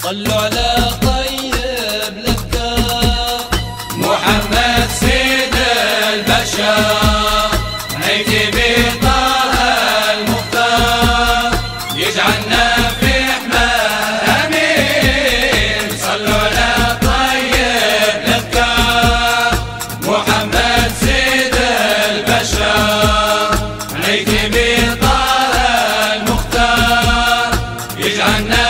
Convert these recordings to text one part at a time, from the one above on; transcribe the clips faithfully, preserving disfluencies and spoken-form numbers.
صلوا على طيب الافكار محمد سيد البشر عيد بطه المختار يجعلنا في حماه امين. صلوا على طيب الافكار محمد سيد البشر عيد بطه المختار يجعلنا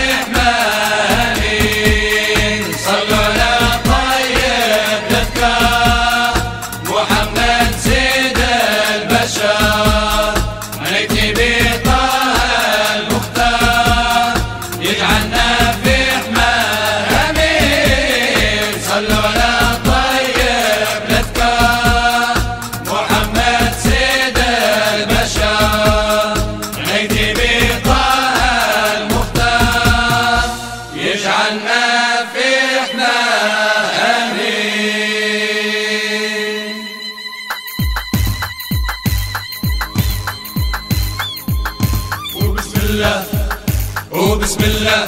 وبسم الله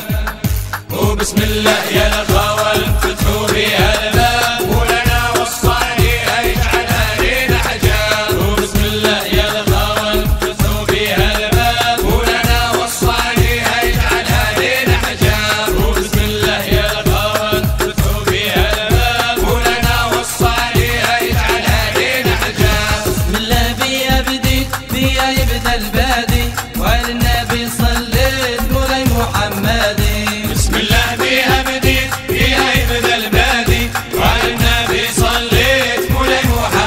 وبسم الله يا الاخوه انفتحوا بها الباب ولنا والصالح يجعلها لنا حجاب. وبسم الله يا الاخوه انفتحوا بها الباب ولنا والصالح يجعلها لنا حجاب. وبسم الله يا الاخوه انفتحوا بها الباب ولنا والصالح يجعلها لنا حجاب. بسم الله بيا بديت بيا يبدا البادي وعلى النبي صليت مولاي محمدي. بسم الله بيها بديت بيها يبدا البادي وعلى النبي صليت مولاي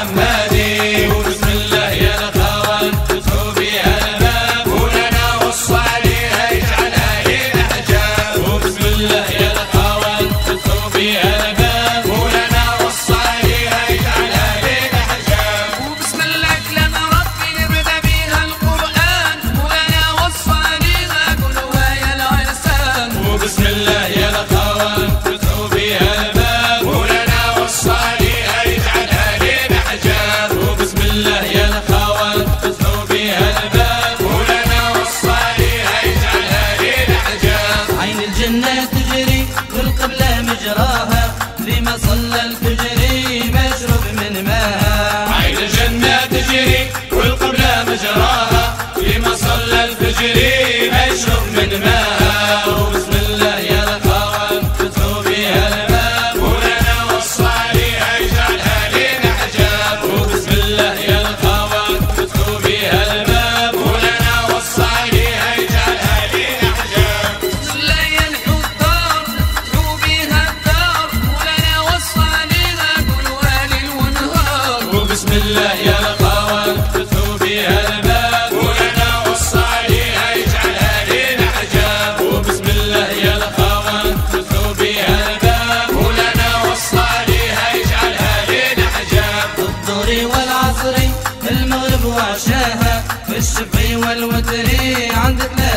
محمدي. وبسم الله يا الاخوه انفتحوا بيها الباب ولنا والصالح يجعلها لنا حجاب. وبسم الله يا الاخوه انفتحوا بيها الباب ولنا والصالح يجعلها لنا حجاب. وبسم الله كلام ربي نبدا بيها القران ولنا والصالح قولوا يا العرسان. وبسم الله يا الاخوه انفتحوا بيها الباب ولنا والصالح يجعلها لنا حجاب. وبسم الله يا الاخوه انفتحوا بيها الباب ولنا والصالح يجعلها لنا حجاب. عين الجنه تجري والقبله مجراها لما صلى الفجر مشرب من ماها. عين الجنه تجري والقبله مجراها لما صلى الفجر مشرب من ماها. وبسم الله يا الاخوه انفتحوا بيها الباب ولنا والصالح يجعلها لنا حجاب. وبسم الله يا الاخوه انفتحوا بيها الباب ولنا والصالح يجعلها لنا حجاب. بسم الله يا الحضار فتحوا بيها الدار ولنا والصالح قولوا ليل ونهار. وبسم الله يا الاخوه انفتحوا بيها الباب ولنا والصالح يجعلها لنا حجاب. وبسم الله يا الاخوه انفتحوا بيها الباب ولنا والصالح يجعلها لنا حجاب. الظهر والعصر المغرب وعشاها في الشفع والوتر عندك لا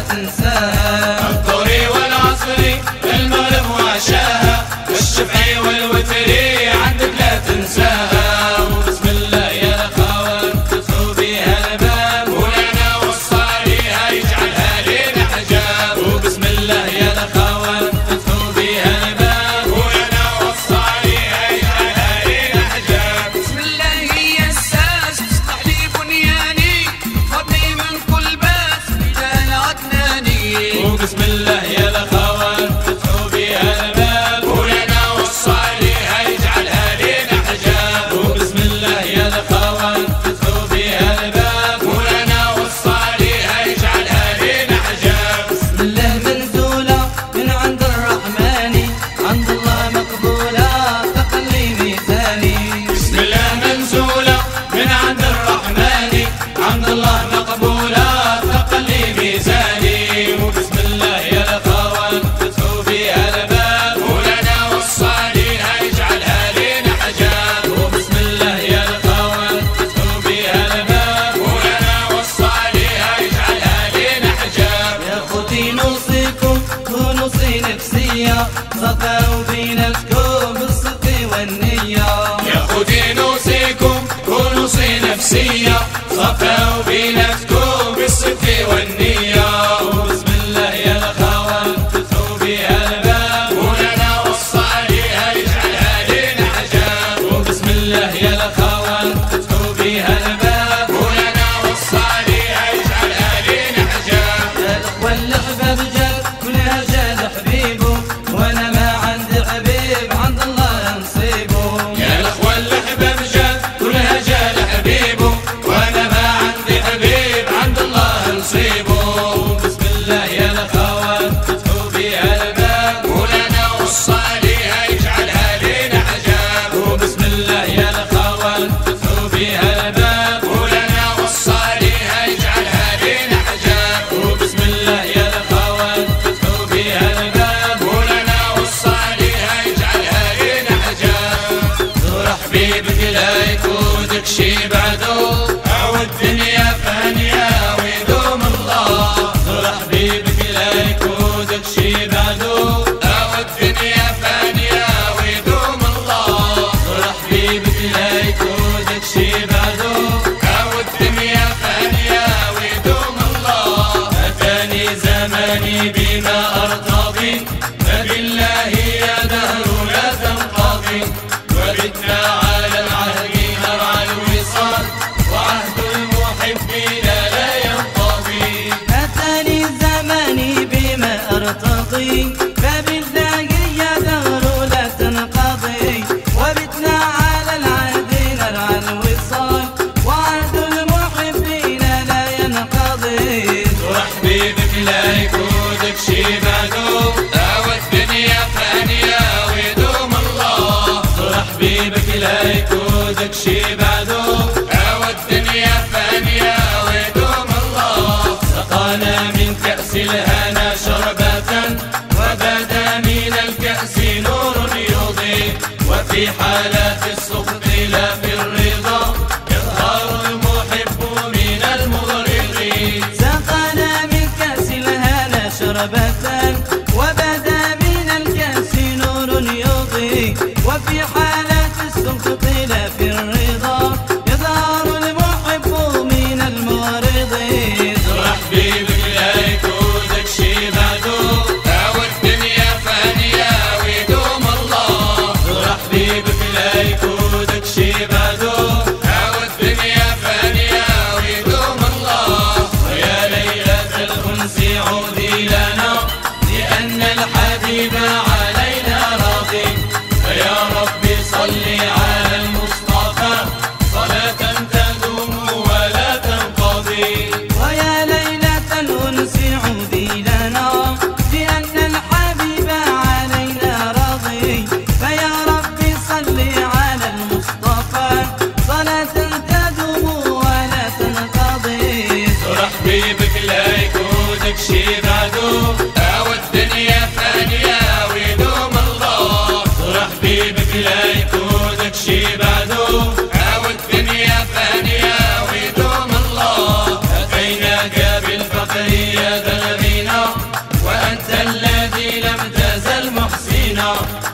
تنساها. الظهر والعصر المغرب وعشاها الشفع والوتر عندك لا تنساها. وبسم الله يا الاخوه انفتحوا بيها الباب ولنا والصالح يجعلها لنا حجاب. وبسم الله يا الاخوه انفتحوا بيها الباب ولنا والصالح يجعلها لنا حجاب. بسم الله هي الساس تصلح لي بنياني خذني من كل باس رجال عدناني. وبسم الله يا الاخوه انفتحوا بيها الباب ولنا والصالح يجعلها لنا حجاب. وبسم الله يا الاخوه انفتحوا بيها الباب ولنا والصالح يجعلها لنا حجاب. بسم الله منزولة من عند الرحمن عند الله مقبولة تقلي ميزاني. بسم الله منزوله من عند الرحمن عند الله مقبوله ثقل ميزاني. وبسم الله يا الاخوه انفتحوا بيها الباب ولنا والصالح يجعلها لنا حجاب. وبسم الله يا الاخوه انفتحوا بيها الباب ولنا والصالح يجعلها لنا حجاب. يا اخوتي نوصيكم ونوصي نفسية صفاوا بيناتكم بالصدق والنية. يا خدي نوصيكم ونوصي نفسيه صفاوا بيناتكم بالصدق والنية. وبسم الله يا الاخوه انفتحوا بيها الباب بما أرتضي، فبالله يا دهر لا تنقضي. وبتنا على العهد نرعى الوصال، وعهد المحبين لا ينقضي. أتاني زماني بما أرتضي، فبالله يا دهر لا تنقضي. وبتنا على العهد نرعى الوصال، وعهد المحبين لا ينقضي. ترحبي بك لا يكودك شي بعدو، أو الدنيا فانية ويدوم الله. ترحبي بك لا يكودك شي بعدو، أو الدنيا فانية ويدوم الله. سقانا من كأس الهنا شربة، وبدا من الكأس نور يضيء. وفي حالات السخط لا في الرضا، يظهر المحب من المغرضين. سقانا من كأس الهنا شربة، وبدا من الكأس نور يضيء. وفي حالات السخط لا في الرضا، يظهر المحب من المغرضين. ترحبي بك لا يكودك شي بعدو، أو الدنيا فانية ويدوم الله. ترحبي بك لا يكودك شي بعدو، أو الدنيا فانية ويدوم الله. ويا ليلة الأنس عودي لنا، لأن الحبيب علينا راضي. فيا ربي صل على المصطفى، صلاة تدوم ولا تنقضي. ويا ليلة الأنس عودي لنا، لأن الحبيب علينا راضي. فيا ربي صل على المصطفى، صلاة تدوم ولا تنقضي. ترحبي بك لا يكودك شي بعدو، أو الدنيا فانية ويدوم الله. ترحبي بك لا يكودك شي بعدو، أو الدنيا فانية ويدوم الله. أتيناك بالفقر يا ذا الغنى، وأنت الذي لم تزل محسنا.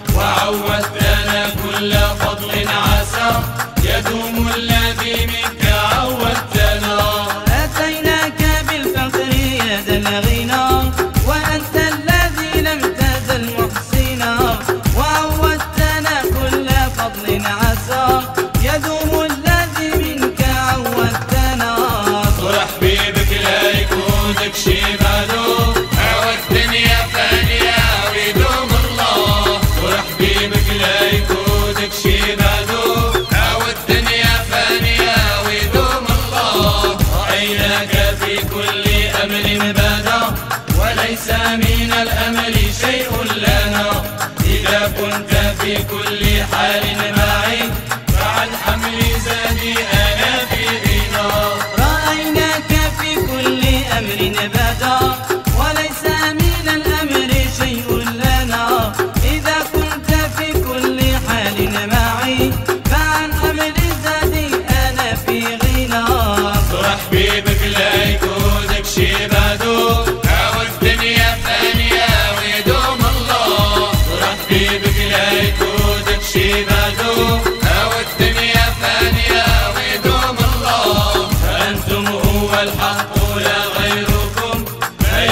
وعودتنا كل فضل عسى، يدوم الذي منك عودتنا. أتيناك بالفقر يا ذا الغنى، وأنت الذي لم تزل محسنا. وعودتنا كل فضل عسى، يدوم الذي منك عودتنا. ترحبي بك لا يكودك شي بعدو، أو الدنيا فانية ويدوم الله. ترحبي بك لا يكودك شي بعدو، أو الدنيا فانية ويدوم الله. رأيناك في كل أمر بدا، وليس من الأمر شيء لنا. إذا كنت في كل حال معي، فعن حمل زادي أنا في غنى. رأيناك في كل أمر بدا، وليس من الأمر شيء لنا. إذا كنت في كل حال معي، فعن أمر زادي أنا في غنى. ترحبي بك لا يكودك شي بعدو، أو الدنيا فانية ويدوم الله. ترحبي بك لا يكودك شي بعدو، أو الدنيا فانية ويدوم الله. فأنتم هو الحق لا غيركم،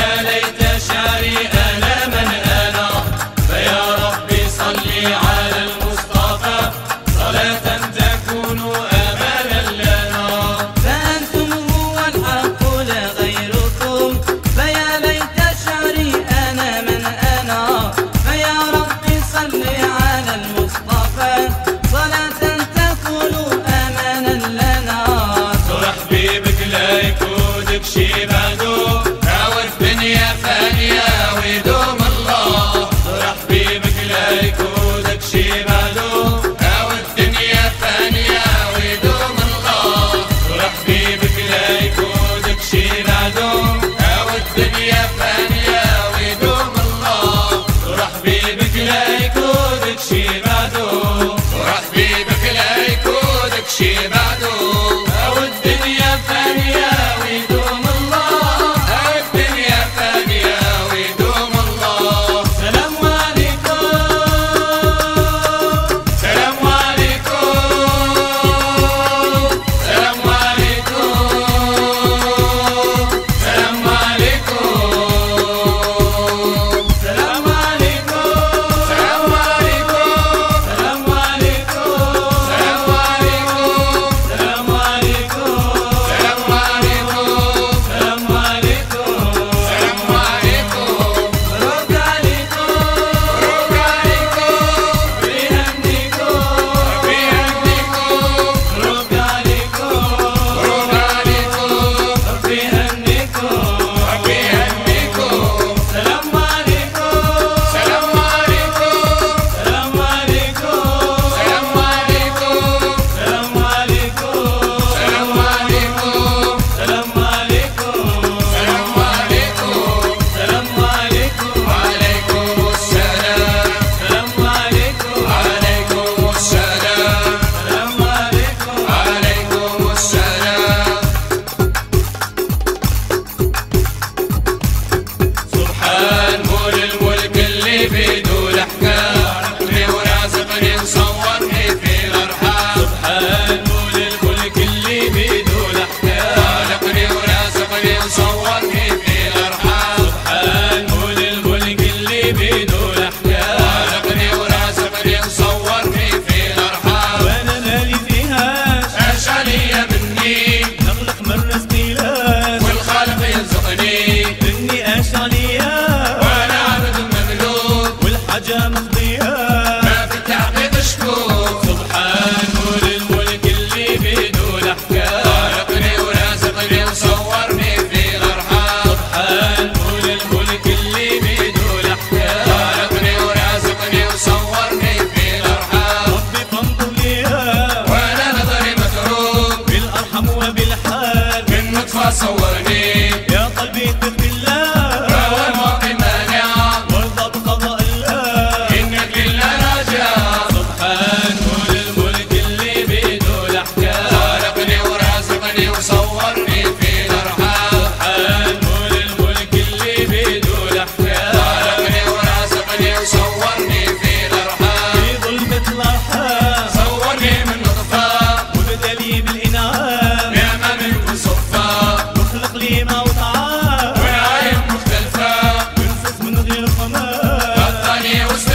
غطني وسط